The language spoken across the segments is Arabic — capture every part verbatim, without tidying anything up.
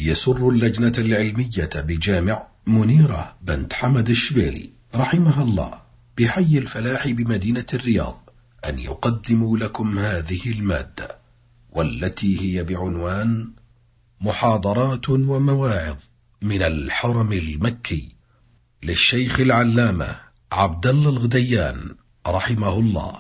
يسر اللجنة العلمية بجامع منيرة بنت حمد الشبيلي رحمها الله بحي الفلاح بمدينة الرياض أن يقدموا لكم هذه المادة، والتي هي بعنوان محاضرات ومواعظ من الحرم المكي للشيخ العلامة عبد الله الغديان رحمه الله.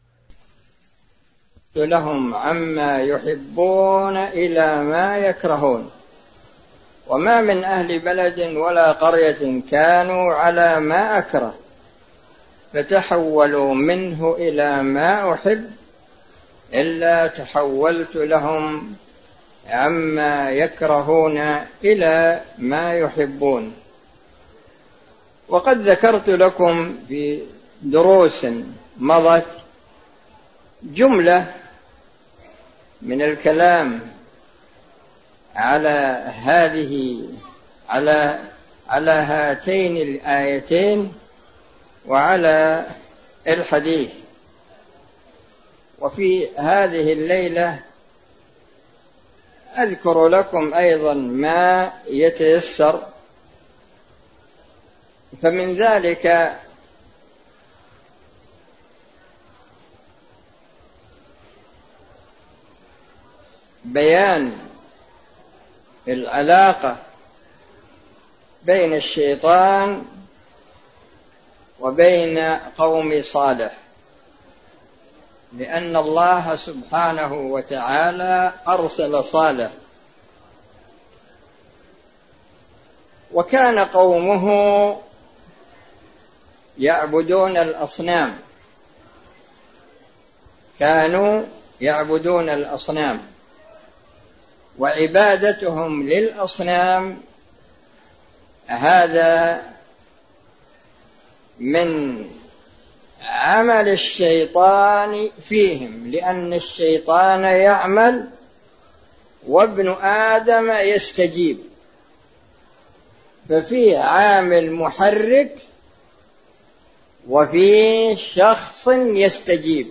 لهم عما يحبون إلى ما يكرهون، وما من أهل بلد ولا قرية كانوا على ما أكره فتحولوا منه إلى ما أحب إلا تحولت لهم عما يكرهون إلى ما يحبون. وقد ذكرت لكم في دروس مضت جملة من الكلام على هذه على على هاتين الآيتين وعلى الحديث، وفي هذه الليلة أذكر لكم أيضا ما يتيسر. فمن ذلك بيان العلاقة بين الشيطان وبين قوم صالح، لأن الله سبحانه وتعالى أرسل صالح، وكان قومه يعبدون الأصنام، كانوا يعبدون الأصنام، وعبادتهم للأصنام هذا من عمل الشيطان فيهم، لأن الشيطان يعمل وابن آدم يستجيب، ففيه عامل محرك وفيه شخص يستجيب.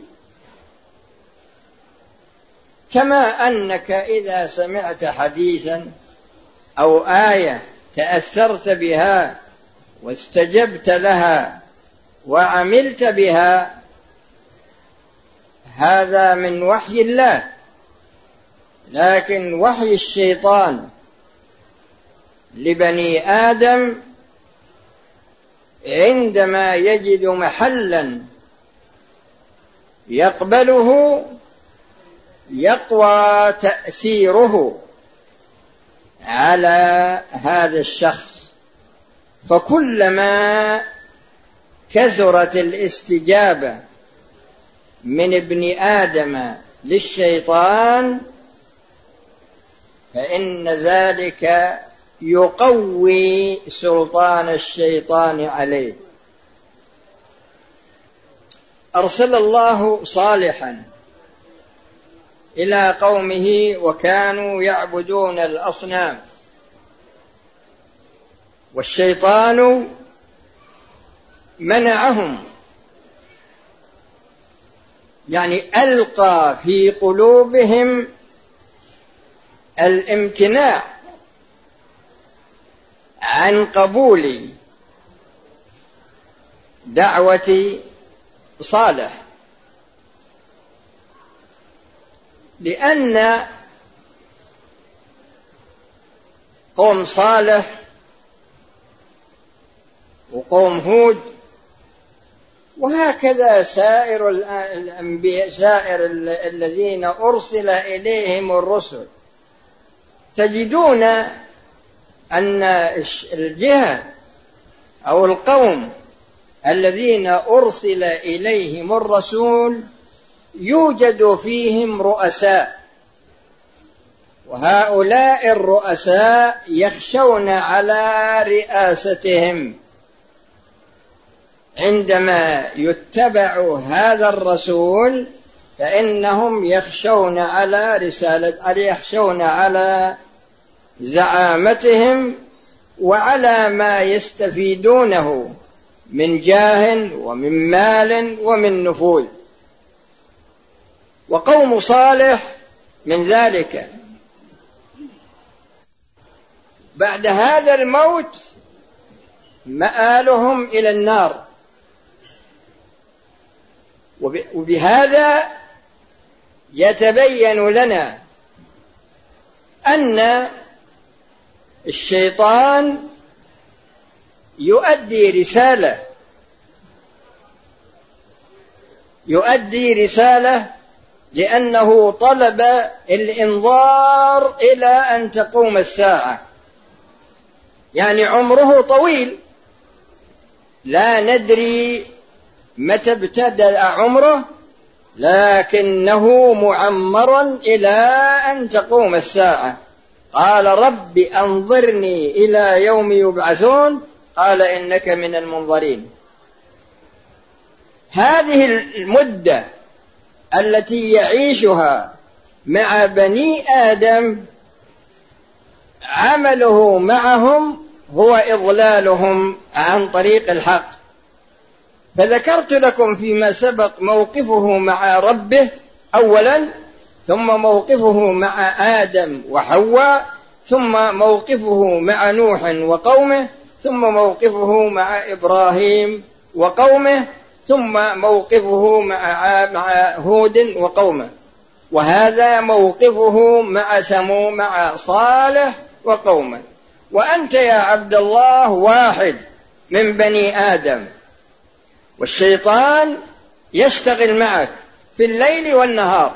كما أنك إذا سمعت حديثا أو آية تأثرت بها واستجبت لها وعملت بها، هذا من وحي الله. لكن وحي الشيطان لبني آدم عندما يجد محلا يقبله يقوى تأثيره على هذا الشخص، فكلما كثرت الاستجابة من ابن آدم للشيطان فإن ذلك يقوي سلطان الشيطان عليه. أرسل الله صالحا إلى قومه وكانوا يعبدون الأصنام، والشيطان منعهم، يعني ألقى في قلوبهم الامتناع عن قبول دعوة صالح، لأن قوم صالح وقوم هود وهكذا سائر الأنبياء، سائر الذين أرسل إليهم الرسل، تجدون أن الجهة أو القوم الذين أرسل إليهم الرسول يوجد فيهم رؤساء، وهؤلاء الرؤساء يخشون على رئاستهم. عندما يتبع هذا الرسول فإنهم يخشون على رسالة، يخشون على زعامتهم وعلى ما يستفيدونه من جاه ومن مال ومن نفوذ. وقوم صالح من ذلك، بعد هذا الموت مآلهم إلى النار. وبهذا يتبين لنا أن الشيطان يؤدي رسالة يؤدي رسالة لأنه طلب الإنظار إلى أن تقوم الساعة، يعني عمره طويل، لا ندري متى ابتدأ عمره، لكنه معمر إلى أن تقوم الساعة. قال رب أنظرني إلى يوم يبعثون، قال إنك من المنظرين. هذه المدة التي يعيشها مع بني آدم عمله معهم هو إضلالهم عن طريق الحق. فذكرت لكم فيما سبق موقفه مع ربه أولا، ثم موقفه مع آدم وحواء، ثم موقفه مع نوح وقومه، ثم موقفه مع إبراهيم وقومه، ثم موقفه مع مع هود وقومه، وهذا موقفه مع ثمو مع صالح وقومه. وأنت يا عبد الله واحد من بني آدم، والشيطان يشتغل معك في الليل والنهار.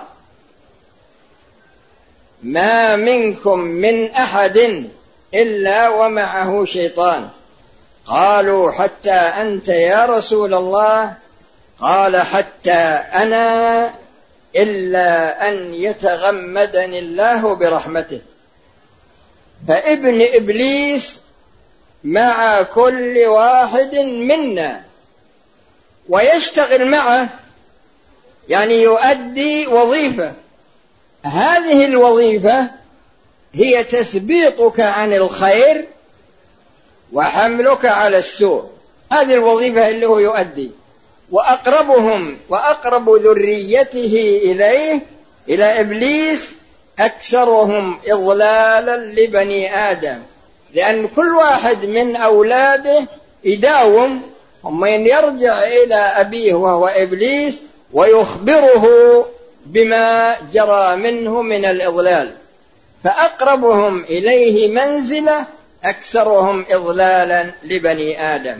ما منكم من أحد إلا ومعه شيطان. قالوا حتى أنت يا رسول الله؟ قال حتى أنا، إلا أن يتغمدني الله برحمته. فابن إبليس مع كل واحد منا ويشتغل معه، يعني يؤدي وظيفة. هذه الوظيفة هي تثبيطك عن الخير وحملك على السوء. هذه الوظيفة اللي هو يؤدي. وأقربهم وأقرب ذريته إليه إلى إبليس أكثرهم إضلالا لبني آدم، لأن كل واحد من أولاده يداوم ومن يرجع إلى أبيه وهو إبليس ويخبره بما جرى منه من الإضلال. فأقربهم إليه منزلة أكثرهم إضلالا لبني آدم.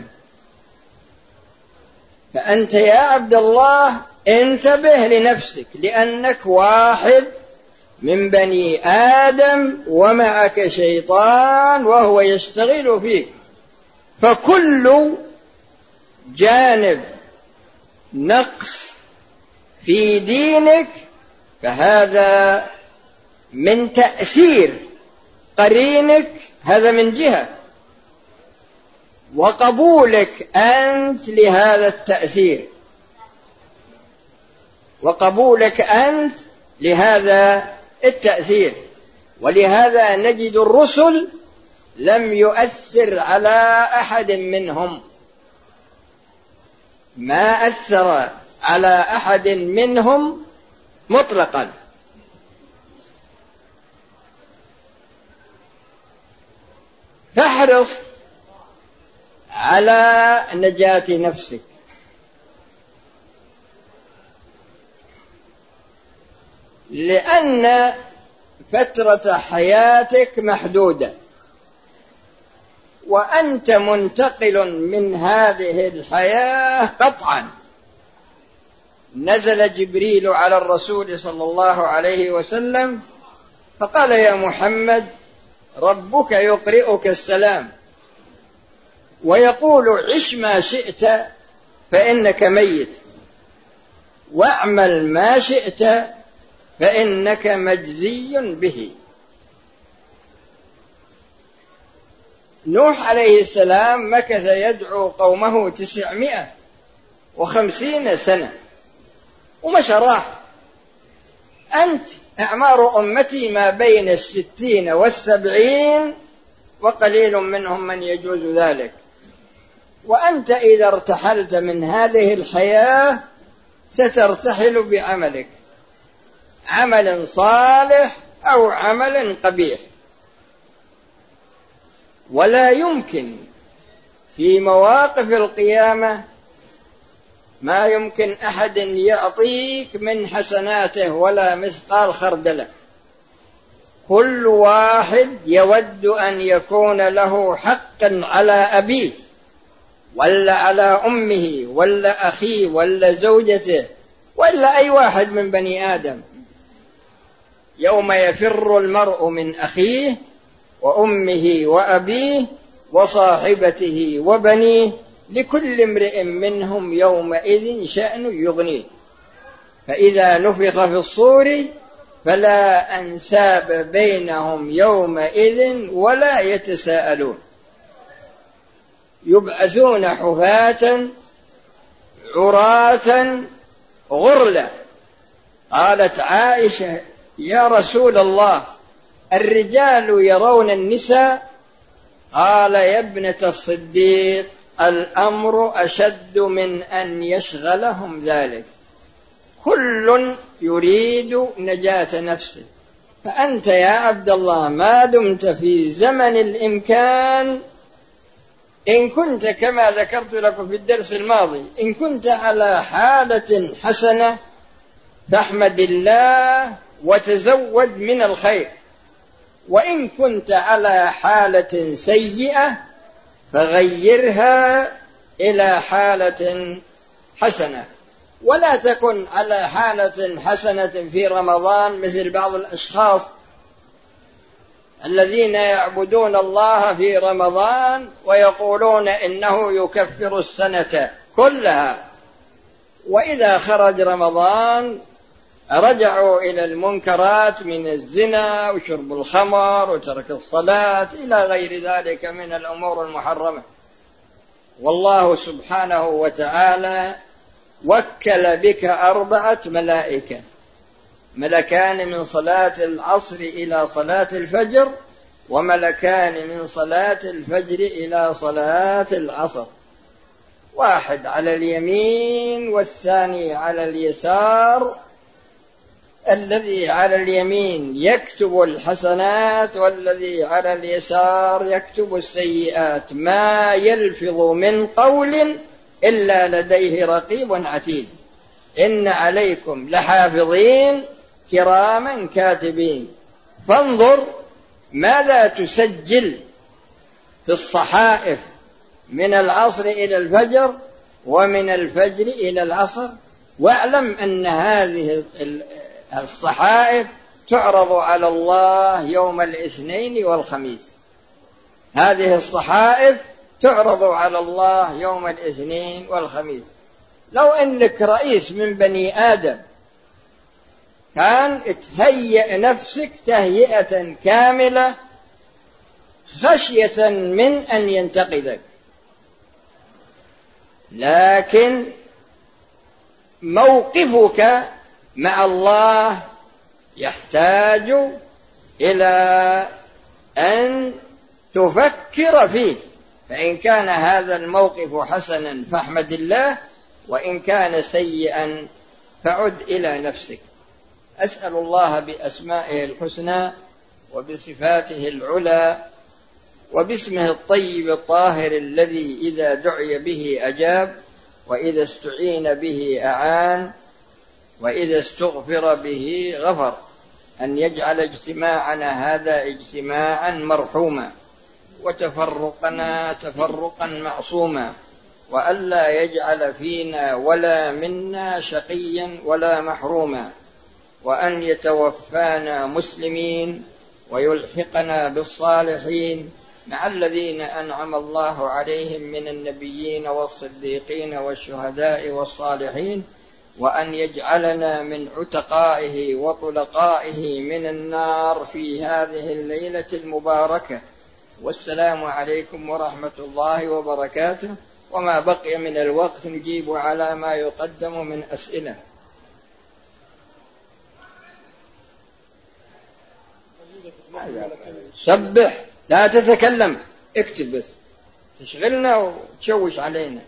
فأنت يا عبد الله انتبه لنفسك، لأنك واحد من بني آدم ومعك شيطان وهو يشتغل فيك. فكل جانب نقص في دينك فهذا من تأثير قرينك، هذا من جهة، وقبولك أنت لهذا التأثير، وقبولك أنت لهذا التأثير. ولهذا نجد الرسل لم يؤثر على أحد منهم، ما أثر على أحد منهم مطلقا. فاحرص على نجاة نفسك، لأن فترة حياتك محدودة، وأنت منتقل من هذه الحياة قطعا. نزل جبريل على الرسول صلى الله عليه وسلم فقال: يا محمد، ربك يقرئك السلام ويقول: عش ما شئت فإنك ميت، واعمل ما شئت فإنك مجزي به. نوح عليه السلام مكث يدعو قومه تسعمائة وخمسين سنة ومشى راح. أنت أعمار أمتي ما بين الستين والسبعين، وقليل منهم من يجوز ذلك. وأنت إذا ارتحلت من هذه الحياة سترتحل بعملك، عمل صالح أو عمل قبيح. ولا يمكن في مواقف القيامة ما يمكن أحد يعطيك من حسناته ولا مثقال خردلة. كل واحد يود أن يكون له حقا على أبيه ولا على أمه ولا أخيه ولا زوجته ولا أي واحد من بني آدم. يوم يفر المرء من أخيه وأمه وأبيه وصاحبته وبنيه لكل امرئ منهم يومئذ شأن يغنيه. فإذا نفخ في الصور فلا أنساب بينهم يومئذ ولا يتساءلون. يبعثون حفاة عراة غرلا. قالت عائشة: يا رسول الله، الرجال يرون النساء؟ قال: يا ابنة الصديق، الأمر أشد من أن يشغلهم ذلك. كل يريد نجاة نفسه. فأنت يا عبد الله ما دمت في زمن الإمكان، إن كنت كما ذكرت لكم في الدرس الماضي، إن كنت على حالة حسنة فاحمد الله وتزود من الخير، وإن كنت على حالة سيئة فغيرها إلى حالة حسنة. ولا تكن على حالة حسنة في رمضان مثل بعض الأشخاص الذين يعبدون الله في رمضان ويقولون إنه يكفر السنة كلها، وإذا خرج رمضان رجعوا إلى المنكرات من الزنا وشرب الخمر وترك الصلاة إلى غير ذلك من الأمور المحرمة. والله سبحانه وتعالى وكل بك أربعة ملائكة: ملكان من صلاة العصر إلى صلاة الفجر، وملكان من صلاة الفجر إلى صلاة العصر، واحد على اليمين والثاني على اليسار. الذي على اليمين يكتب الحسنات والذي على اليسار يكتب السيئات. ما يلفظ من قول إلا لديه رقيب عتيد. إن عليكم لحافظين كراما كاتبين. فانظر ماذا تسجل في الصحائف من العصر إلى الفجر ومن الفجر إلى العصر، واعلم أن هذه الصحائف تعرض على الله يوم الاثنين والخميس. هذه الصحائف تعرض على الله يوم الاثنين والخميس. لو أنك رئيس من بني آدم كان تهيئ نفسك تهيئة كاملة خشية من أن ينتقدك، لكن موقفك مع الله يحتاج إلى أن تفكر فيه. فإن كان هذا الموقف حسنا فاحمد الله، وإن كان سيئا فعد إلى نفسك. أسأل الله بأسمائه الحسنى وبصفاته العلى وباسمه الطيب الطاهر الذي إذا دعي به أجاب، وإذا استعين به أعان، وإذا استغفر به غفر، أن يجعل اجتماعنا هذا اجتماعا مرحوما، وتفرقنا تفرقا معصوما، وألا يجعل فينا ولا منا شقيا ولا محروما، وأن يتوفانا مسلمين ويلحقنا بالصالحين مع الذين أنعم الله عليهم من النبيين والصديقين والشهداء والصالحين، وأن يجعلنا من عتقائه وطلقائه من النار في هذه الليلة المباركة. والسلام عليكم ورحمة الله وبركاته. وما بقي من الوقت نجيب على ما يقدم من أسئلة. سبح، لا تتكلم، اكتب بس، تشغلنا وتشوش علينا.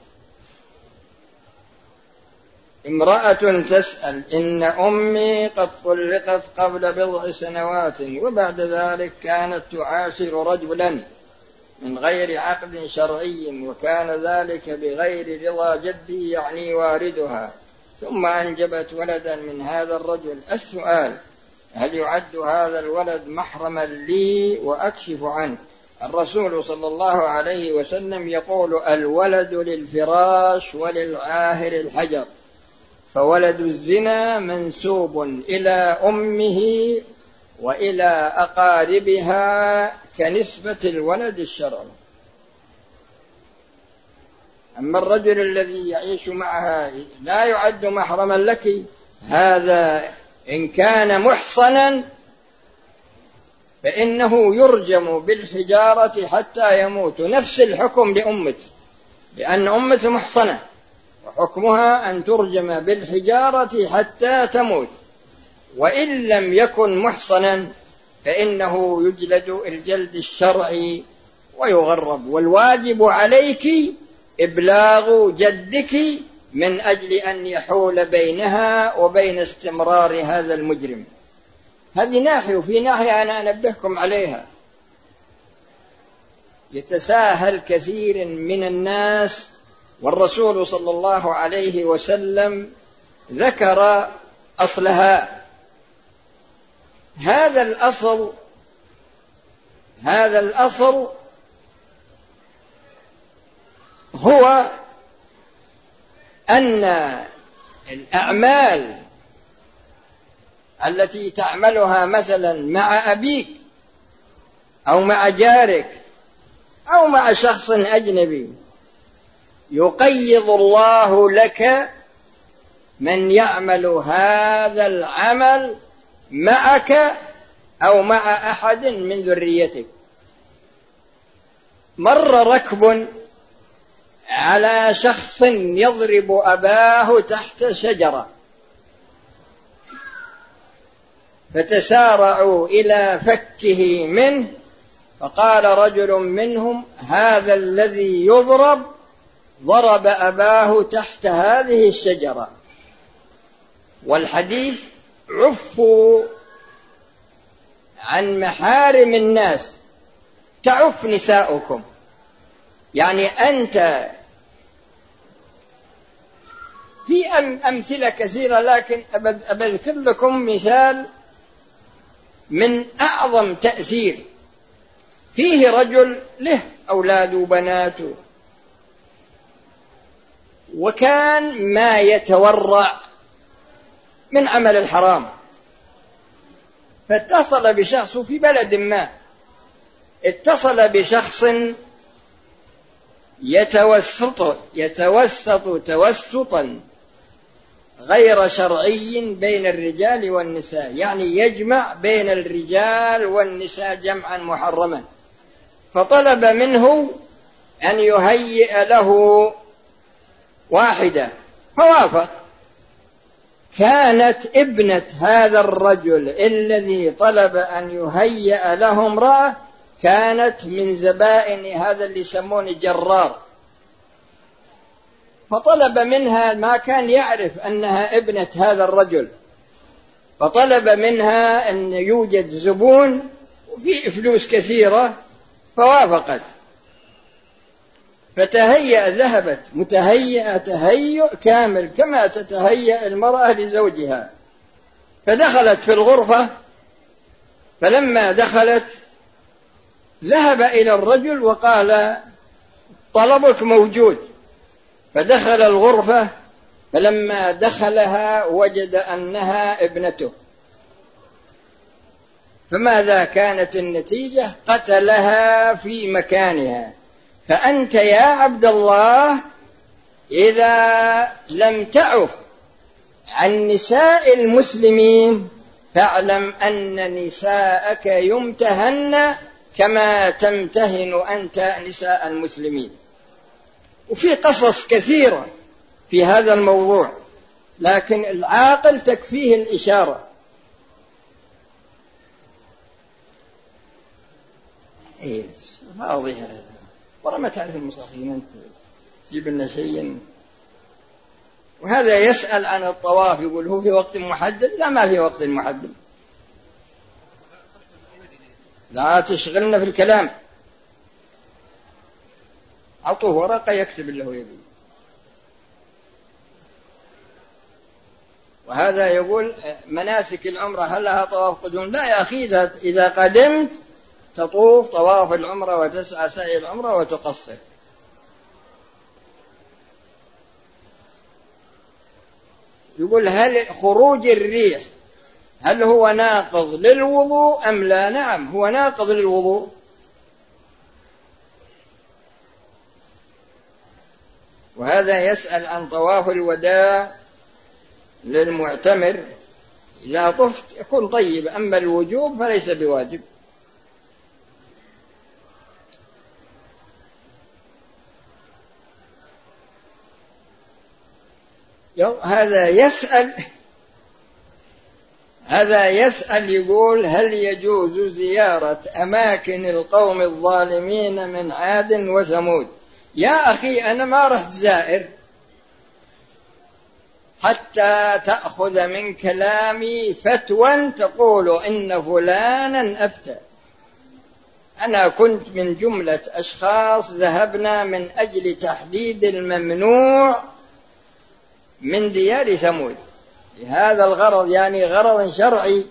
امرأة تسأل: إن أمي قد طلقت قبل بضع سنوات، وبعد ذلك كانت تعاشر رجلا من غير عقد شرعي وكان ذلك بغير رضا جدي يعني واردها، ثم أنجبت ولدا من هذا الرجل. السؤال: هل يعد هذا الولد محرما لي وأكشف عنه؟ الرسول صلى الله عليه وسلم يقول: الولد للفراش وللعاهر الحجر، فولد الزنا منسوب إلى أمه وإلى أقاربها كنسبة الولد الشرعي. أما الرجل الذي يعيش معها لا يعد محرما لك، هذا إن كان محصنا فإنه يرجم بالحجارة حتى يموت، نفس الحكم لأمته، لأن أمته محصنة وحكمها أن ترجم بالحجارة حتى تموت. وإن لم يكن محصنا فإنه يجلد الجلد الشرعي ويغرب. والواجب عليك إبلاغ جدك من أجل أن يحول بينها وبين استمرار هذا المجرم. هذه ناحية، وفي ناحية أنا أنبهكم عليها. يتساهل كثير من الناس، والرسول صلى الله عليه وسلم ذكر أصلها. هذا الأصل هذا الأصل هو أن الأعمال التي تعملها مثلا مع أبيك أو مع جارك أو مع شخص أجنبي يقيض الله لك من يعمل هذا العمل معك أو مع أحد من ذريتك. مر ركب على شخص يضرب أباه تحت شجرة، فتسارعوا إلى فكه منه، فقال رجل منهم: هذا الذي يضرب ضرب أباه تحت هذه الشجرة. والحديث: عفوا عن محارم الناس تعف نساؤكم. يعني أنت في أمثلة كثيرة، لكن أذكر لكم مثال من أعظم تأثير. فيه رجل له أولاد وبنات، وكان ما يتورع من عمل الحرام، فاتصل بشخص في بلد ما، اتصل بشخص يتوسط يتوسط توسطا غير شرعي بين الرجال والنساء، يعني يجمع بين الرجال والنساء جمعا محرما، فطلب منه أن يهيئ له واحدة، فوافق. كانت ابنة هذا الرجل الذي طلب أن يهيئ له امرأة كانت من زبائن هذا اللي يسمونه جرار، فطلب منها، ما كان يعرف أنها ابنة هذا الرجل، فطلب منها أن يوجد زبون وفي فلوس كثيرة، فوافقت. فتهيأ، ذهبت متهيئة تهيؤ كامل كما تتهيأ المرأة لزوجها، فدخلت في الغرفة. فلما دخلت ذهب إلى الرجل وقال: طلبك موجود. فدخل الغرفة، فلما دخلها وجد أنها ابنته. فماذا كانت النتيجة؟ قتلها في مكانها. فأنت يا عبد الله إذا لم تعف عن نساء المسلمين فاعلم أن نساءك يمتهن كما تمتهن أنت نساء المسلمين. وفي قصص كثيرة في هذا الموضوع، لكن العاقل تكفيه الإشارة. إيه واضح هذا، ورا ما تعرف المصحفين أنت تجيب لنا شيء. وهذا يسأل عن الطواف، يقول هو في وقت محدد؟ لا، ما في وقت محدد، لا تشغلنا في الكلام. أعطوه ورقة يكتب اللي هو يبيه. وهذا يقول مناسك العمرة هل لها طواف قدوم؟ لا يا أخي، إذا قدمت تطوف طواف العمرة وتسعى سعي العمرة وتقصر. يقول هل خروج الريح هل هو ناقض للوضوء أم لا؟ نعم هو ناقض للوضوء. وهذا يسأل عن طواف الوداع للمعتمر، إذا طفت يكون طيب، أما الوجوب فليس بواجب. هذا يسأل هذا يسأل يقول هل يجوز زيارة أماكن القوم الظالمين من عاد وثمود؟ يا أخي أنا ما رحت زائر حتى تأخذ من كلامي فتوى تقول إن فلانا أفتى. أنا كنت من جملة أشخاص ذهبنا من أجل تحديد الممنوع من ديار ثمود لهذا الغرض، يعني غرض شرعي.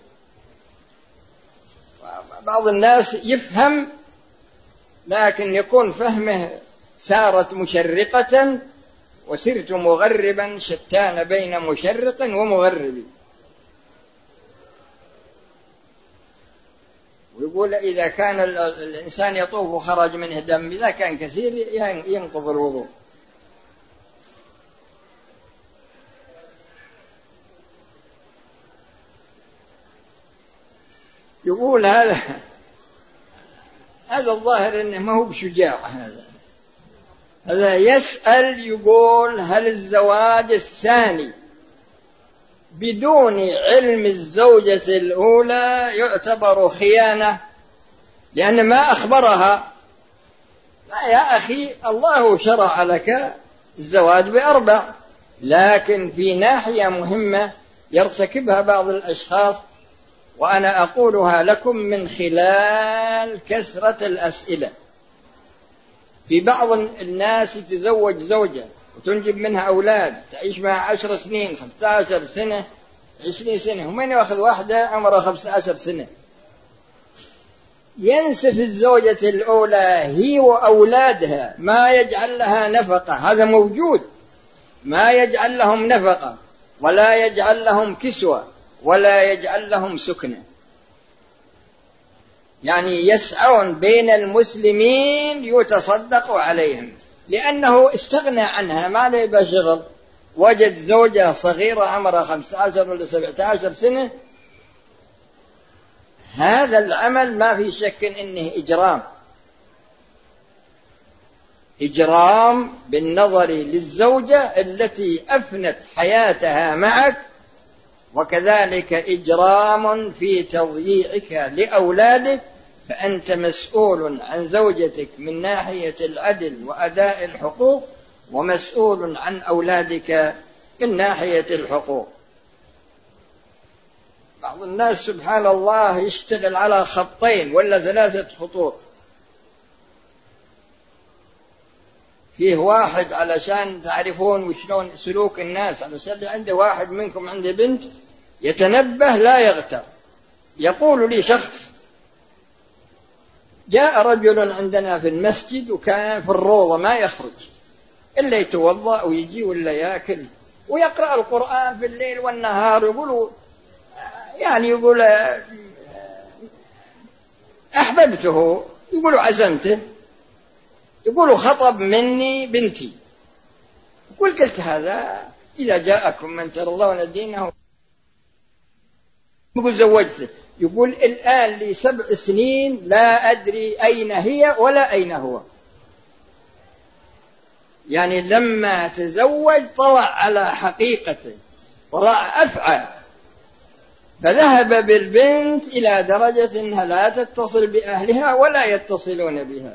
بعض الناس يفهم لكن يكون فهمه سارت مشرقة وسرت مغربا، شتان بين مشرق ومغرب. ويقول إذا كان الإنسان يطوف وخرج منه دم إذا كان كثير ينقض الوضوء. يقول هذا هذا الظاهر إنه ما هو بشجاع. هذا هذا يسأل يقول هل الزواج الثاني بدون علم الزوجة الأولى يعتبر خيانة لأن ما أخبرها؟ لا يا أخي، الله شرع لك الزواج بأربع، لكن في ناحية مهمة يرتكبها بعض الأشخاص، وأنا أقولها لكم من خلال كثرة الأسئلة. في بعض الناس يتزوج زوجة وتنجب منها أولاد تعيش معها عشر سنين، خمسة عشر سنة، عشرين سنة، ومن يأخذ واحدة عمرها خمسة عشر سنة، ينسف الزوجة الأولى هي وأولادها، ما يجعل لها نفقة، هذا موجود، ما يجعل لهم نفقة ولا يجعل لهم كسوة ولا يجعل لهم سكنة، يعني يسعون بين المسلمين يتصدق عليهم لأنه استغنى عنها، ما له شغل، وجد زوجة صغيرة عمرها خمسة عشر ولا سبعة عشر سنة. هذا العمل ما في شك إنه إجرام، إجرام بالنظر للزوجة التي أفنت حياتها معك، وكذلك إجرام في تضييعك لأولادك، فأنت مسؤول عن زوجتك من ناحية العدل وأداء الحقوق، ومسؤول عن أولادك من ناحية الحقوق. بعض الناس سبحان الله يشتغل على خطين ولا ثلاثة خطوط. فيه واحد علشان تعرفون وشلون سلوك الناس، علشان عنده واحد منكم عنده بنت يتنبه لا يغتر. يقول لي شخص جاء رجل عندنا في المسجد وكان في الروضة ما يخرج إلا يتوضأ ويجي ولا يأكل ويقرأ القرآن في الليل والنهار. يقول يعني يقول أحببته، يقول عزمته، يقول خطب مني بنتي. يقول قلت هذا إذا جاءكم من ترضون دينه يقول زوجته. يقول الآن لي سبع سنين لا أدري أين هي ولا أين هو، يعني لما تزوج طلع على حقيقته، طلع أفعى، فذهب بالبنت إلى درجة أنها لا تتصل بأهلها ولا يتصلون بها.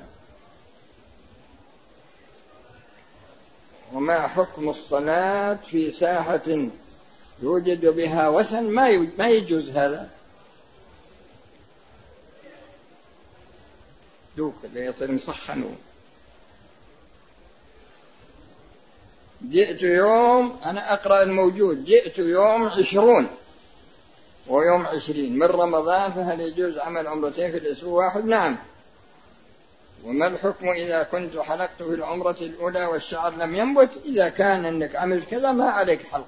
وما حكم الصلاة في ساحة يوجد بها وثن؟ ما يجوز هذا. دوك اللي يصير مسخنون. جئت يوم، أنا أقرأ الموجود، جئت يوم عشرون ويوم عشرين من رمضان، فهل يجوز عمل عمرتين في الأسبوع واحد؟ نعم. وما الحكم إذا كنت حلقت في العمرة الأولى والشعر لم ينبت؟ إذا كان أنك عملت كذا ما عليك حلق.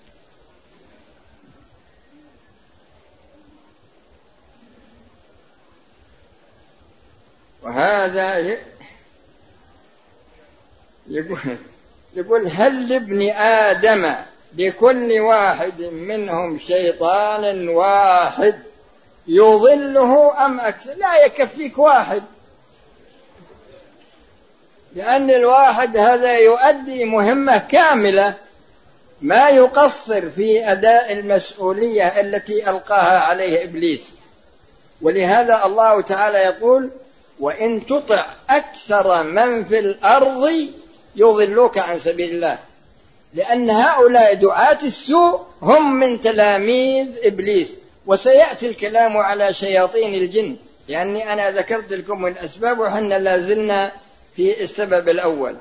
وهذا يقول, يقول هل لابن آدم لكل واحد منهم شيطان واحد يضله أم أكثر؟ لا يكفيك واحد، لأن الواحد هذا يؤدي مهمة كاملة، ما يقصر في أداء المسؤولية التي ألقاها عليه إبليس. ولهذا الله تعالى يقول وإن تطع أكثر من في الأرض يضلوك عن سبيل الله، لأن هؤلاء دعاة السوء هم من تلاميذ إبليس. وسيأتي الكلام على شياطين الجن، لأني أنا ذكرت لكم الأسباب وحنا لازلنا في السبب الأول.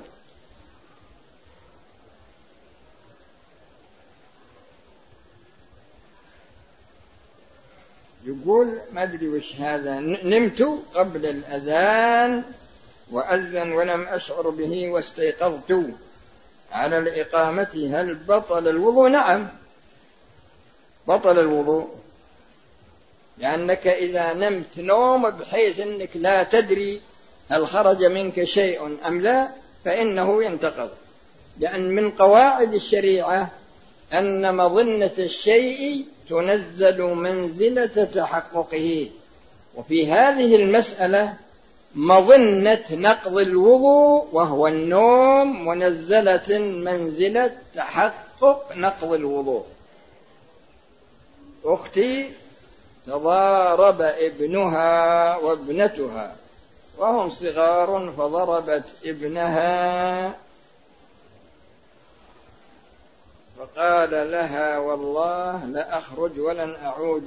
يقول ما أدري وش هذا، نمت قبل الأذان وأذن ولم أشعر به واستيقظت على الإقامة، هل بطل الوضوء؟ نعم بطل الوضوء، لأنك إذا نمت نوم بحيث أنك لا تدري هل خرج منك شيء أم لا فإنه ينتقض، لأن من قواعد الشريعة أن مظنة الشيء تنزل منزلة تحققه، وفي هذه المسألة مظنة نقض الوضوء وهو النوم منزلة منزلة تحقق نقض الوضوء. أختي تضارب ابنها وابنتها وهم صغار فضربت ابنها فقال لها والله لا أخرج ولن أعود،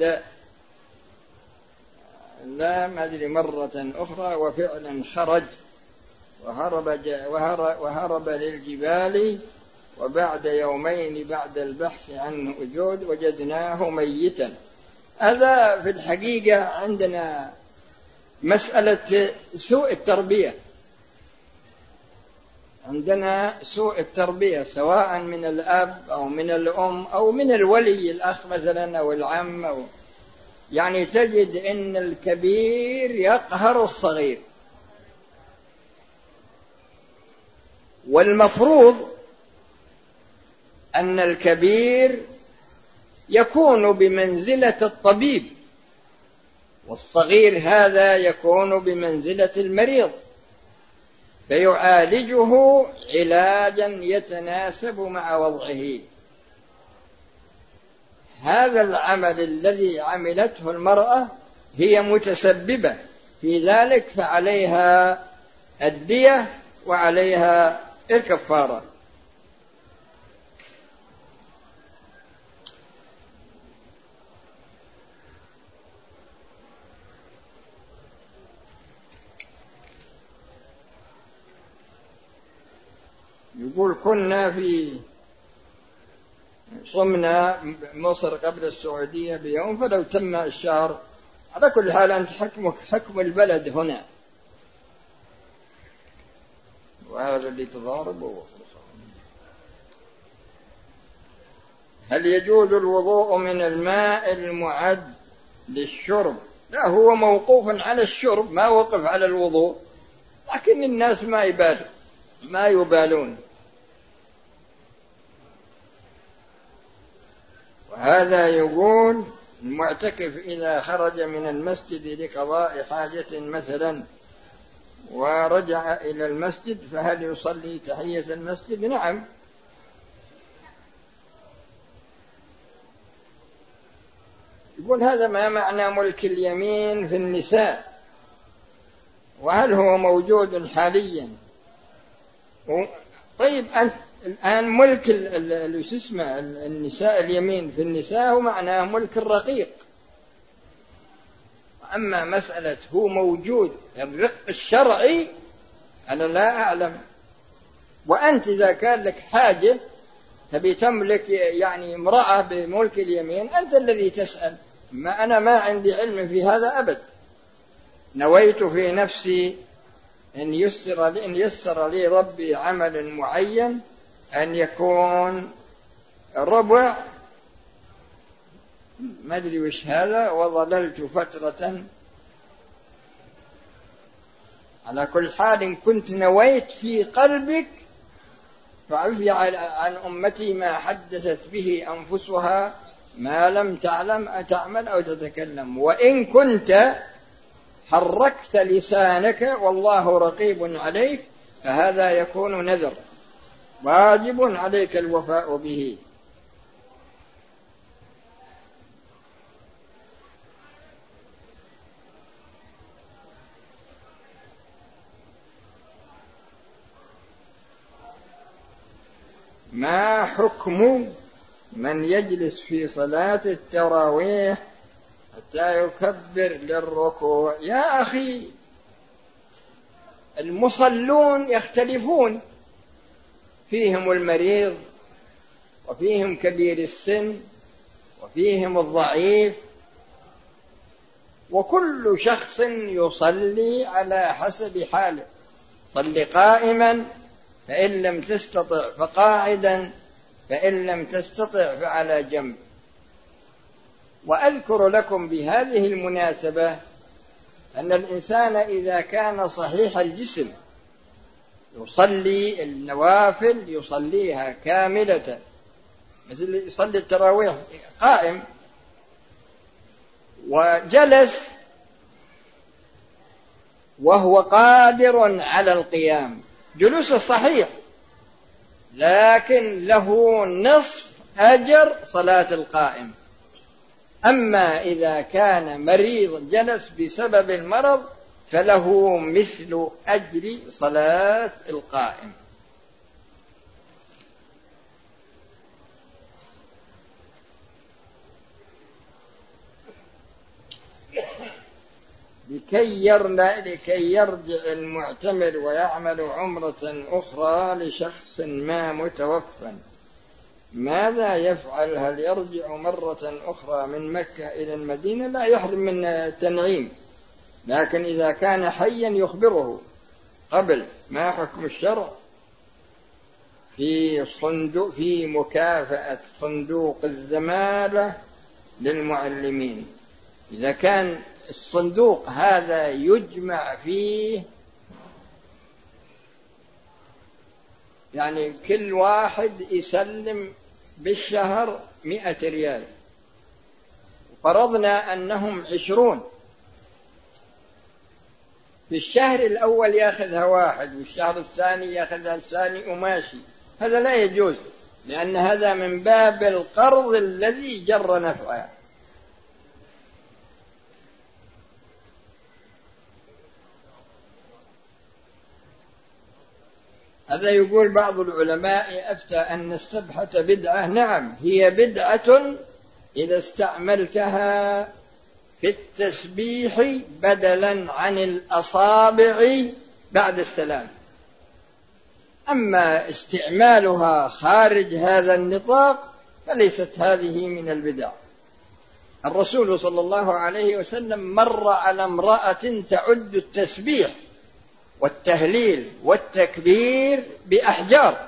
لا ما أدري مرة أخرى، وفعلا خرج وهرب, وهرب للجبال، وبعد يومين بعد البحث عنه أجود وجدناه ميتا. هذا في الحقيقة عندنا مسألة سوء التربية، عندنا سوء التربية سواء من الأب أو من الأم أو من الولي الأخ مثلا أو العم أو يعني تجد أن الكبير يقهر الصغير، والمفروض أن الكبير يكون بمنزلة الطبيب، والصغير هذا يكون بمنزلة المريض، فيعالجه علاجا يتناسب مع وضعه. هذا العمل الذي عملته المرأة هي متسببة في ذلك، فعليها الدية وعليها الكفارة. يقول كنا في صمنا مصر قبل السعودية بيوم، فلو تم الشهر على كل حال أنت حكمك حكم البلد هنا، وهذا اللي تضارب. هل يجوز الوضوء من الماء المعد للشرب؟ لا، هو موقوف على الشرب ما وقف على الوضوء، لكن الناس ما يبالون ما يبالون. وهذا يقول المعتكف إذا خرج من المسجد لقضاء حاجة مثلا ورجع إلى المسجد فهل يصلي تحية المسجد؟ نعم. يقول هذا ما معنى ملك اليمين في النساء، وهل هو موجود حاليا؟ طيب أنت الآن ملك اسمه النساء اليمين في النساء ومعناه ملك الرقيق، أما مسألة هو موجود الرق الشرعي أنا لا أعلم. وأنت إذا كان لك حاجة تبي تملك يعني امرأة بملك اليمين أنت الذي تسأل، ما أنا ما عندي علم في هذا أبد. نويت في نفسي إن يسر لي, إن يسر لي ربي عمل معين أن يكون ربع ما أدري وش هذا، وظللت فترة. على كل حال إن كنت نويت في قلبك فعفي عن أمتي ما حدثت به أنفسها ما لم تعلم تعمل أو تتكلم. وإن كنت حركت لسانك والله رقيب عليك فهذا يكون نذر واجب عليك الوفاء به. ما حكم من يجلس في صلاة التراويح حتى يكبر للركوع؟ يا أخي المصلون يختلفون، فيهم المريض وفيهم كبير السن وفيهم الضعيف، وكل شخص يصلي على حسب حاله. صل قائما فإن لم تستطع فقاعدا فإن لم تستطع فعلى جنب. وأذكر لكم بهذه المناسبة أن الإنسان إذا كان صحيح الجسم يصلي النوافل يصليها كاملة، مثل يصلي التراويح قائم وجلس وهو قادر على القيام، جلوس صحيح لكن له نصف أجر صلاة القائم. أما إذا كان مريض جلس بسبب المرض فله مثل أجر صلاة القائم. لكي يرجع المعتمر ويعمل عمرة أخرى لشخص ما متوفى ماذا يفعل؟ هل يرجع مرة أخرى من مكة إلى المدينة؟ لا يحرم من التنعيم، لكن إذا كان حيا يخبره قبل. ما حكم الشرع في صندوق في مكافأة صندوق الزمالة للمعلمين؟ إذا كان الصندوق هذا يجمع فيه يعني كل واحد يسلم بالشهر مئة ريال، فرضنا أنهم عشرون، في الشهر الأول يأخذها واحد والشهر الثاني يأخذها الثاني وماشي، هذا لا يجوز، لأن هذا من باب القرض الذي جر نفعه. هذا يقول بعض العلماء أفتى أن السبحة بدعة. نعم هي بدعة إذا استعملتها في التسبيح بدلا عن الأصابع بعد السلام، أما استعمالها خارج هذا النطاق فليست هذه من البدع. الرسول صلى الله عليه وسلم مر على امرأة تعد التسبيح والتهليل والتكبير بأحجار،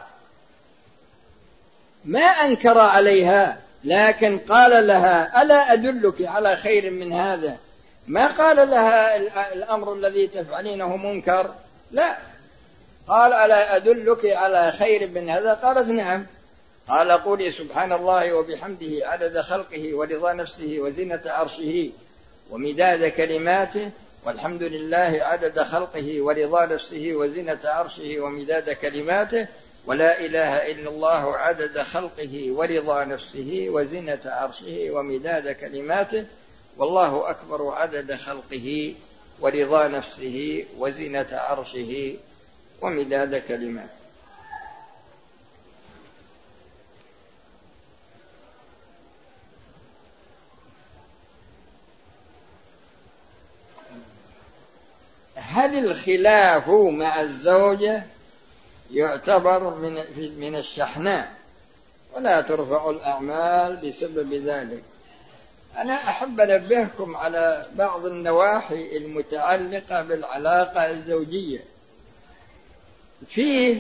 ما أنكر عليها، لكن قال لها ألا أدلك على خير من هذا؟ ما قال لها الأمر الذي تفعلينه منكر، لا، قال ألا أدلك على خير من هذا؟ قالت نعم. قال قولي سبحان الله وبحمده عدد خلقه ورضا نفسه وزنة عرشه ومداد كلماته، والحمد لله عدد خلقه ورضا نفسه وزنة عرشه ومداد كلماته، ولا إله إلا الله عدد خلقه ورضا نفسه وزنة عرشه ومداد كلماته، والله أكبر عدد خلقه ورضا نفسه وزنة عرشه ومداد كلماته. هل الخلاف مع الزوجة يعتبر من من الشحناء، ولا ترفع الأعمال بسبب ذلك. أنا أحب أنبهكم على بعض النواحي المتعلقة بالعلاقة الزوجية. فيه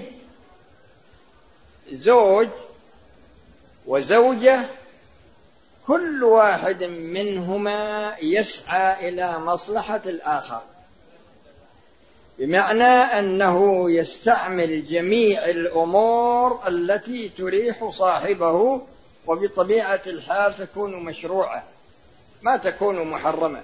زوج وزوجة، كل واحد منهما يسعى إلى مصلحة الآخر، بمعنى أنه يستعمل جميع الأمور التي تريح صاحبه، وبطبيعة الحال تكون مشروعة ما تكون محرمة.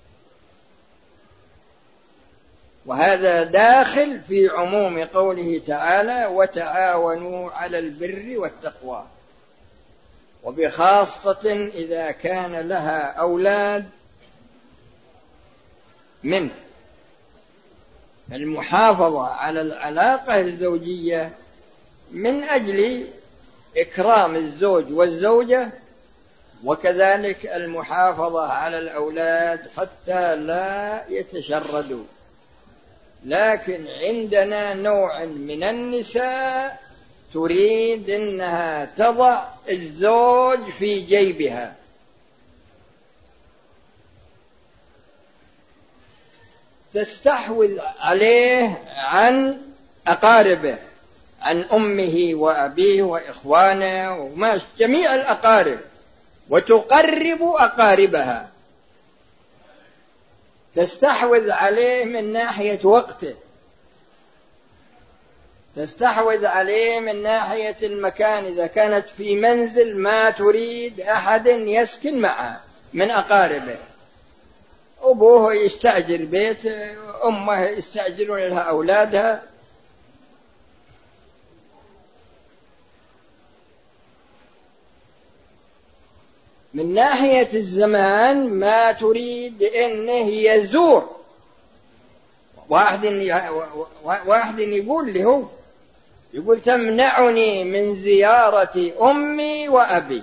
وهذا داخل في عموم قوله تعالى: وتعاونوا على البر والتقوى، وبخاصة إذا كان لها أولاد منه. المحافظة على العلاقة الزوجية من أجل إكرام الزوج والزوجة، وكذلك المحافظة على الأولاد حتى لا يتشردوا. لكن عندنا نوع من النساء تريد أنها تضع الزوج في جيبها، تستحوذ عليه عن أقاربه، عن أمه وأبيه وإخوانه وما جميع الأقارب، وتقرب أقاربها، تستحوذ عليه من ناحية وقته، تستحوذ عليه من ناحية المكان. إذا كانت في منزل ما تريد أحد يسكن معها من أقاربه، أبوه يستأجر بيت، أمه يستأجرون لها أولادها. من ناحية الزمان ما تريد أنه يزور. واحد واحد يقول له يقول: تمنعني من زيارة أمي وأبي،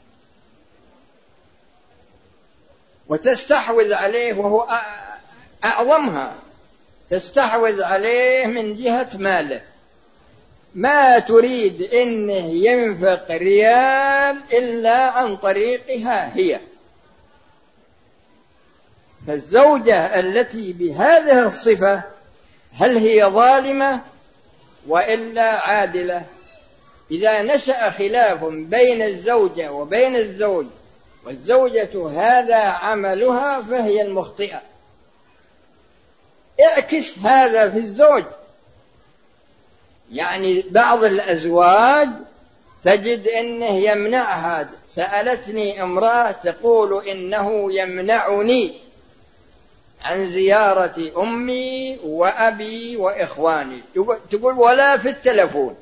وتستحوذ عليه، وهو أعظمها، تستحوذ عليه من جهة ماله، ما تريد إنه ينفق ريال إلا عن طريقها هي. فالزوجة التي بهذه الصفة هل هي ظالمة وإلا عادلة؟ إذا نشأ خلاف بين الزوجة وبين الزوج والزوجة هذا عملها فهي المخطئة. اعكس هذا في الزوج. يعني بعض الأزواج تجد إنه يمنعها. سألتني امرأة تقول إنه يمنعني عن زيارة أمي وأبي وإخواني، تقول ولا في التلفون.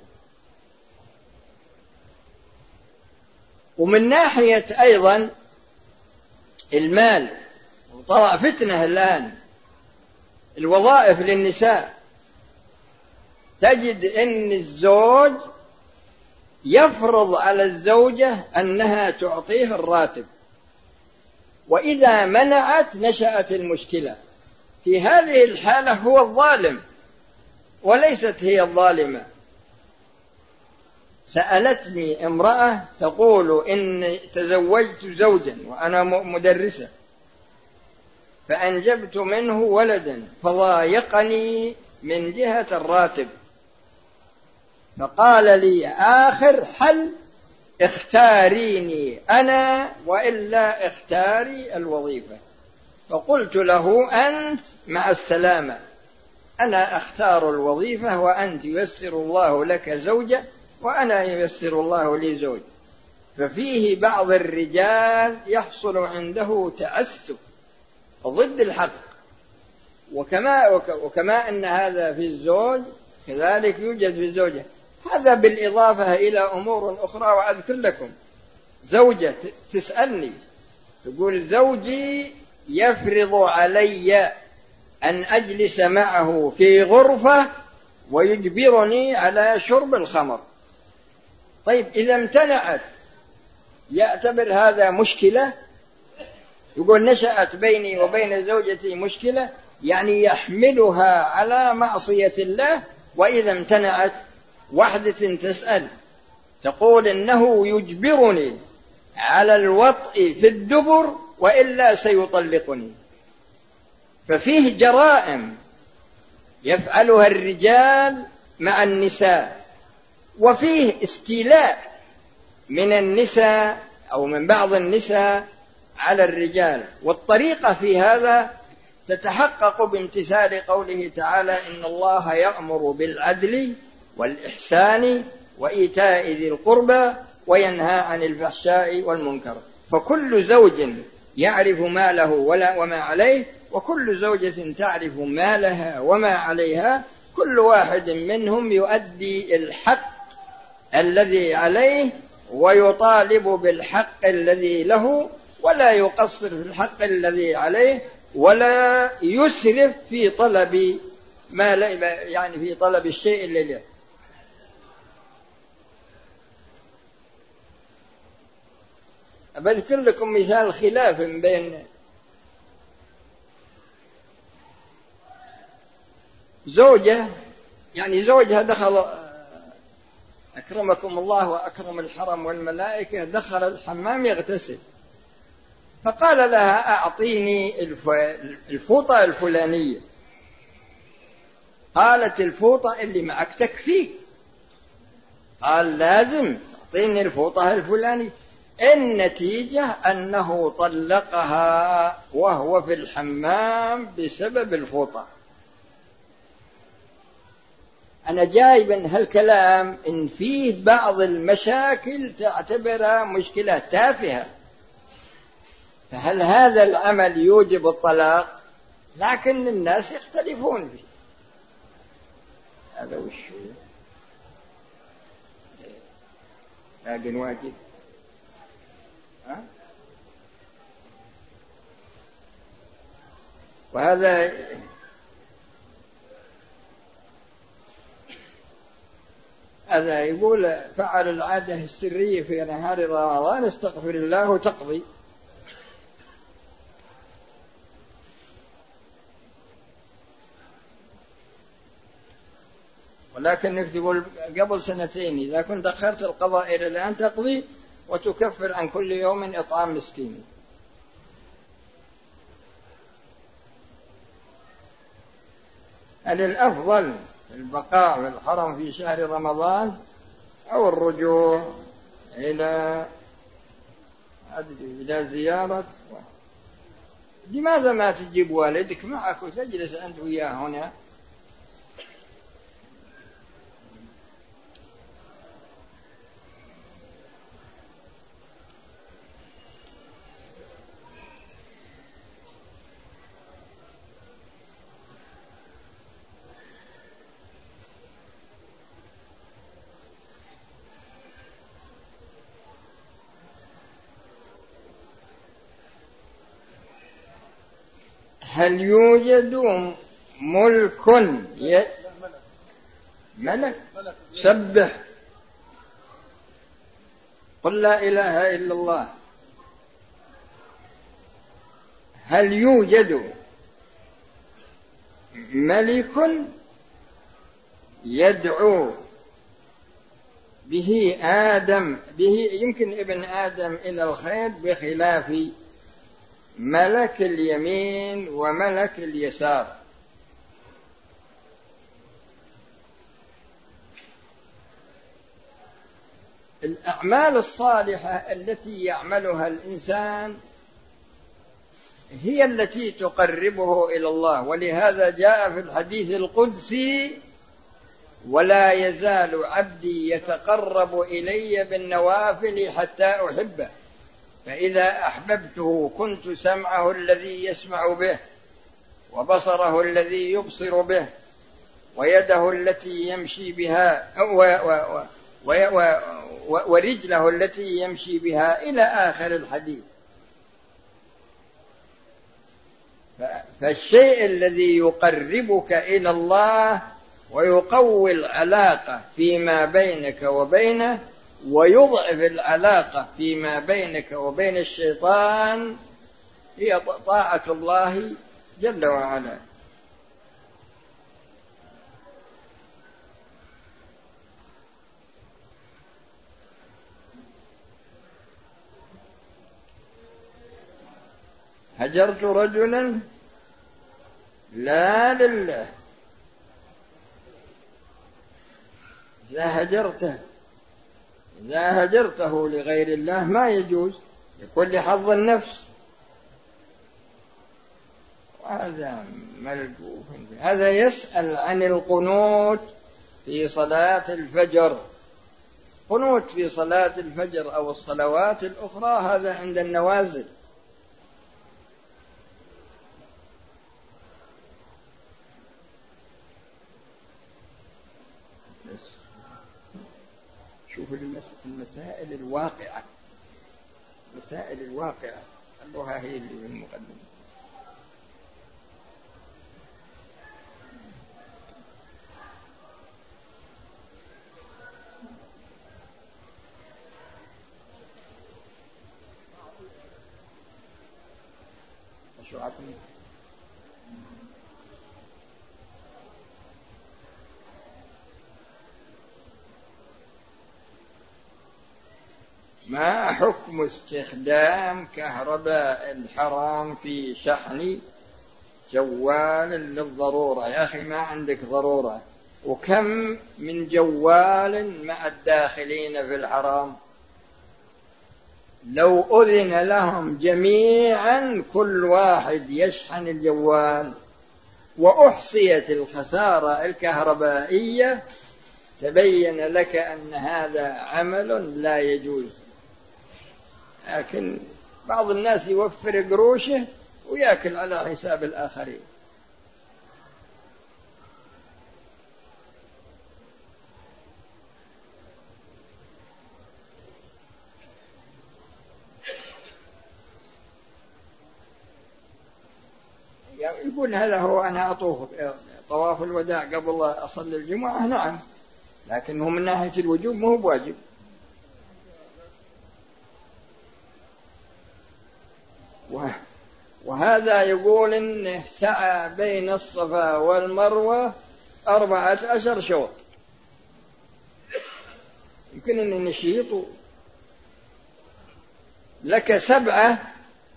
ومن ناحية أيضا المال، طلع فتنة الآن الوظائف للنساء، تجد أن الزوج يفرض على الزوجة أنها تعطيه الراتب، وإذا منعت نشأت المشكلة. في هذه الحالة هو الظالم وليست هي الظالمة. سألتني امرأة تقول إن تزوجت زوجا وأنا مدرسة، فأنجبت منه ولدا فضايقني من جهة الراتب، فقال لي آخر حل: اختاريني أنا وإلا اختاري الوظيفة. فقلت له: أنت مع السلامة، أنا أختار الوظيفة وأنت ييسر الله لك زوجة وأنا ييسر الله لي زوج. ففيه بعض الرجال يحصل عنده تعسف ضد الحق، وكما, وكما أن هذا في الزوج كذلك يوجد في الزوجة. هذا بالإضافة إلى أمور أخرى. وأذكر لكم زوجة تسألني تقول: زوجي يفرض علي أن أجلس معه في غرفة ويجبرني على شرب الخمر. طيب إذا امتنعت يعتبر هذا مشكلة؟ يقول: نشأت بيني وبين زوجتي مشكلة، يعني يحملها على معصية الله، وإذا امتنعت وحدة تسأل تقول إنه يجبرني على الوطء في الدبر وإلا سيطلقني. ففيه جرائم يفعلها الرجال مع النساء، وفيه استيلاء من النساء أو من بعض النساء على الرجال، والطريقة في هذا تتحقق بامتثال قوله تعالى: إن الله يأمر بالعدل والإحسان وإيتاء ذي القربى وينهى عن الفحشاء والمنكر. فكل زوج يعرف ما له وما عليه، وكل زوجة تعرف ما لها وما عليها، كل واحد منهم يؤدي الحق الذي عليه ويطالب بالحق الذي له، ولا يقصر في الحق الذي عليه، ولا يسرف في طلب ما يعني في طلب الشيء اللي له. أذكر لكم مثال خلاف بين زوجة، يعني زوجها دخل أكرمكم الله وأكرم الحرم والملائكة، دخل الحمام يغتسل، فقال لها: أعطيني الفوطة الفلانية. قالت: الفوطة اللي معك تكفيك. قال: لازم أعطيني الفوطة الفلانية. النتيجة أنه طلقها وهو في الحمام بسبب الفوطة. أنا جايب هالكلام إن فيه بعض المشاكل تعتبرها مشكلة تافهة، فهل هذا العمل يوجب الطلاق؟ لكن الناس يختلفون فيه. هذا وش لكن واجب. ها؟ وهذا هذا يقول: فعل العادة السرية في نهار رمضان استغفر الله تقضي. ولكنك تقول قبل سنتين إذا كنت أخرت القضاء إلى الآن تقضي وتكفر عن كل يوم إطعام مسكين. هل الأفضل البقاء في الحرم في شهر رمضان أو الرجوع إلى إلى زيارة؟ لماذا ما تجيب والدك معك وتجلس أنت وياه هنا؟ هل يوجد ملك ي... ملك سبح قل لا إله إلا الله. هل يوجد ملك يدعو به آدم به يمكن ابن آدم إلى الخير بخلاف ملك اليمين وملك اليسار؟ الأعمال الصالحة التي يعملها الإنسان هي التي تقربه إلى الله، ولهذا جاء في الحديث القدسي: ولا يزال عبدي يتقرب إلي بالنوافل حتى أحبه، فإذا أحببته كنت سمعه الذي يسمع به وبصره الذي يبصر به ويده التي يمشي بها ورجله التي يمشي بها إلى آخر الحديث. فالشيء الذي يقربك إلى الله ويقوي العلاقة فيما بينك وبينه ويضعف العلاقة فيما بينك وبين الشيطان هي طاعة الله جل وعلا. هجرت رجلا لا لله، إذا هجرته إذا هجرته لغير الله ما يجوز، لكل حظ النفس، وهذا ملقوف. هذا يسأل عن القنوت في صلاة الفجر. قنوت في صلاة الفجر أو الصلوات الأخرى هذا عند النوازل. شوف المسائل الواقعة، مسائل الواقعة خلوها هي اللي من المقدمة. شو عطني ما حكم استخدام كهرباء الحرام في شحن جوال للضرورة؟ يا أخي ما عندك ضرورة، وكم من جوال مع الداخلين في الحرام، لو أذن لهم جميعا كل واحد يشحن الجوال وأحصيت الخسارة الكهربائية تبين لك أن هذا عمل لا يجوز. لكن بعض الناس يوفر قروشه ويأكل على حساب الآخرين. يقول هذا هو أنا أطوف طواف الوداع قبل أصلي الجمعة، نعم، لكنه من ناحية الوجوب ما هو بواجب. وهذا يقول إنه سعى بين الصفا والمروة أربعة عشر شوط، يمكن أن نشيط لك سبعة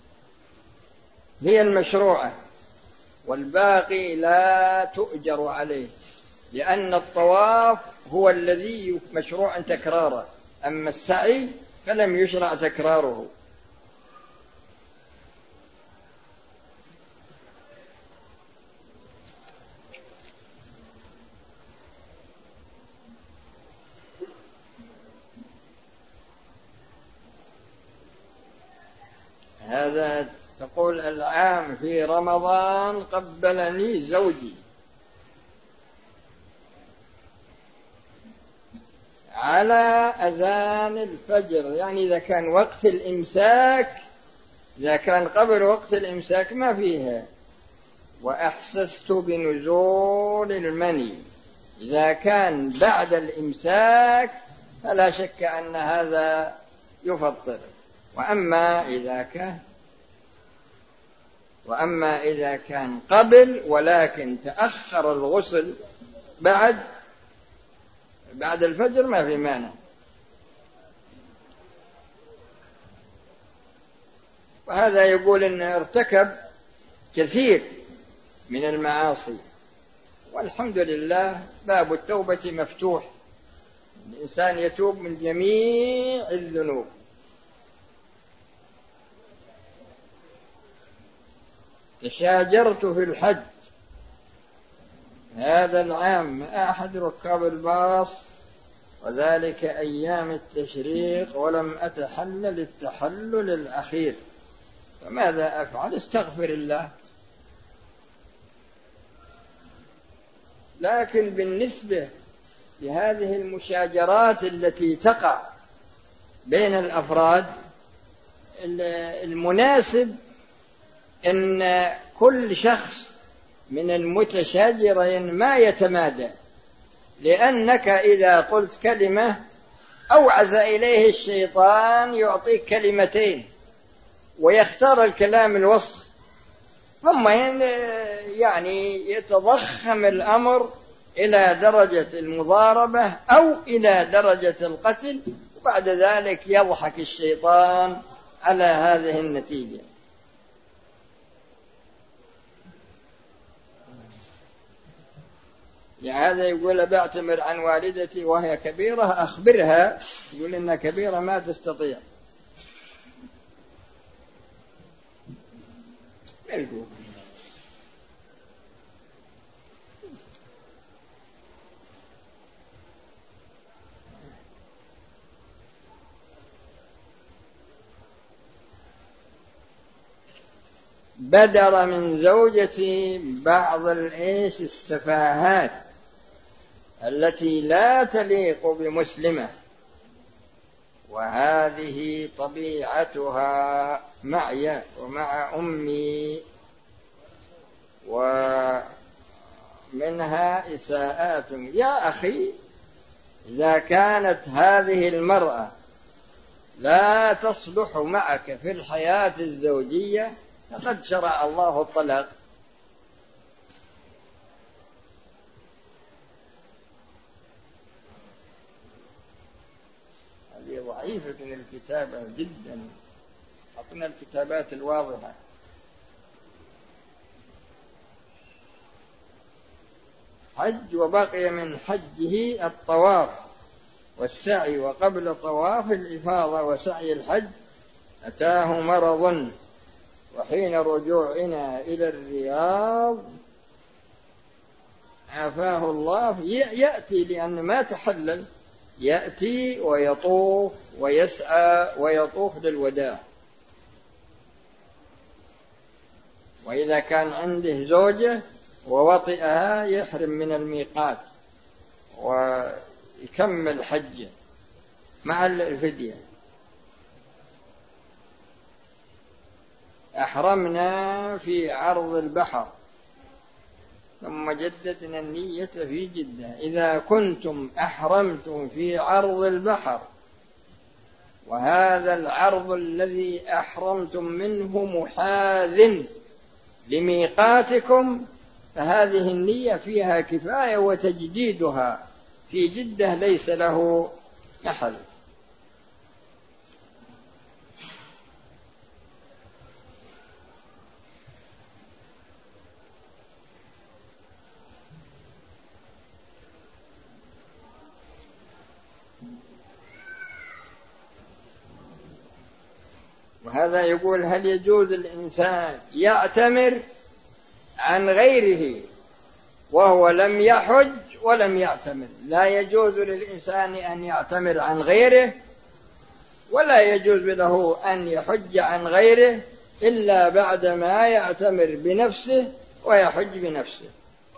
هي المشروعة والباقي لا تؤجر عليه، لأن الطواف هو الذي مشروع تكراره، أما السعي فلم يشرع تكراره. هذا تقول العام في رمضان قبلني زوجي على أذان الفجر، يعني إذا كان وقت الإمساك، إذا كان قبل وقت الإمساك ما فيها، وأحسست بنزول المني. إذا كان بعد الإمساك فلا شك أن هذا يفطر. وأما إذا كان وأما إذا كان قبل ولكن تأخر الغسل بعد بعد الفجر ما في مانع. وهذا يقول إنه ارتكب كثير من المعاصي، والحمد لله باب التوبة مفتوح، الإنسان يتوب من جميع الذنوب. تشاجرت في الحج هذا العام مع أحد ركاب الباص، وذلك أيام التشريق، ولم أتحلل التحلل الأخير، فماذا أفعل؟ استغفر الله. لكن بالنسبة لهذه المشاجرات التي تقع بين الأفراد، المناسب أن كل شخص من المتشاجرين ما يتمادى، لأنك إذا قلت كلمة أوعز إليه الشيطان يعطيك كلمتين ويختار الكلام الوسط، ثم يعني يتضخم الأمر إلى درجة المضاربة أو إلى درجة القتل، وبعد ذلك يضحك الشيطان على هذه النتيجة. يعني هذا يقول بعتمر عن والدتي وهي كبيرة أخبرها، يقول إنها كبيرة ما تستطيع. يقول بدر من زوجتي بعض الإيش السفاهات التي لا تليق بمسلمة، وهذه طبيعتها معي ومع أمي، ومنها إساءات. يا أخي إذا كانت هذه المرأة لا تصلح معك في الحياة الزوجية فقد شرع الله الطلاق. هذه ضعيفة الكتابة جدا، أعطنا الكتابات الواضحة. حج وبقي من حجه الطواف والسعي، وقبل طواف الإفاضة وسعي الحج أتاه مرض، وحين رجوعنا إلى الرياض عافاه الله يأتي، لأن ما تحلل، يأتي ويطوف ويسعى ويطوف للوداع. وإذا كان عنده زوجة ووطئها يحرم من الميقات ويكمل حجه مع الفدية. أحرمنا في عرض البحر ثم جددنا النية في جدة. إذا كنتم أحرمتم في عرض البحر وهذا العرض الذي أحرمتم منه محاذ لميقاتكم فهذه النية فيها كفاية، وتجديدها في جدة ليس له محل. وهذا يقول هل يجوز الإنسان يعتمر عن غيره وهو لم يحج ولم يعتمر؟ لا يجوز للإنسان أن يعتمر عن غيره، ولا يجوز له أن يحج عن غيره إلا بعدما يعتمر بنفسه ويحج بنفسه.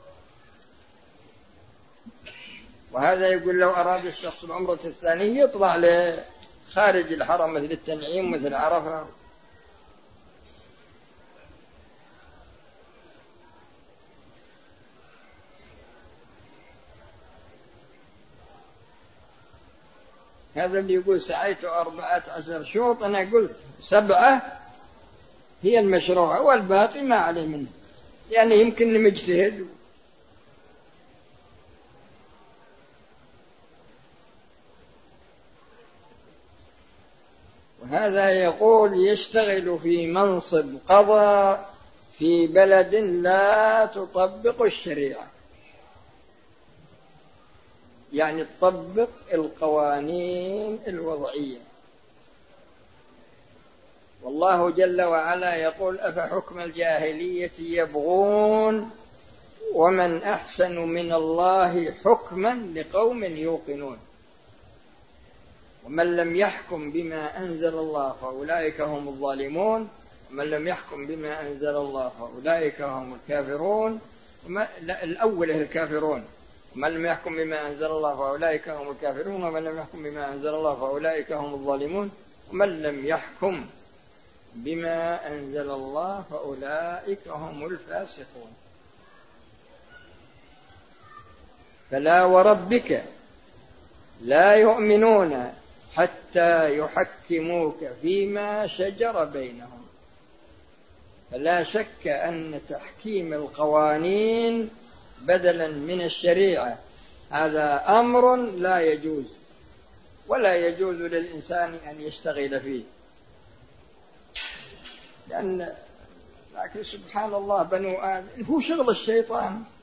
وهذا يقول لو أراد الشخص العمرة الثانية يطلع له خارج الحرم مثل التنعيم مثل عرفة. هذا اللي يقول سعيت أربعة عشر شوط، أنا قلت سبعة هي المشروعة والباقي ما عليه منه، يعني يمكن مجتهد. وهذا يقول يشتغل في منصب قضاء في بلد لا تطبق الشريعة، يعني تطبق القوانين الوضعية. والله جل وعلا يقول أفحكم الجاهلية يبغون ومن أحسن من الله حكما لقوم يوقنون ومن لم يحكم بما أنزل الله فأولئك هم الظالمون ومن لم يحكم بما أنزل الله فأولئك هم الكافرون. لا، الأول الكافرون، ومن لم يحكم بما أنزل الله فأولئك هم الكافرون ومن لم يحكم بما أنزل الله فأولئك هم الظالمون ومن لم يحكم بما أنزل الله فأولئك هم الفاسقون. فلا وربك لا يؤمنون حتى يحكموك فيما شجر بينهم. فلا شك أن تحكيم القوانين بدلا من الشريعة هذا أمر لا يجوز، ولا يجوز للإنسان أن يشتغل فيه، لأن لكن سبحان الله بنو آدم هو شغل الشيطان.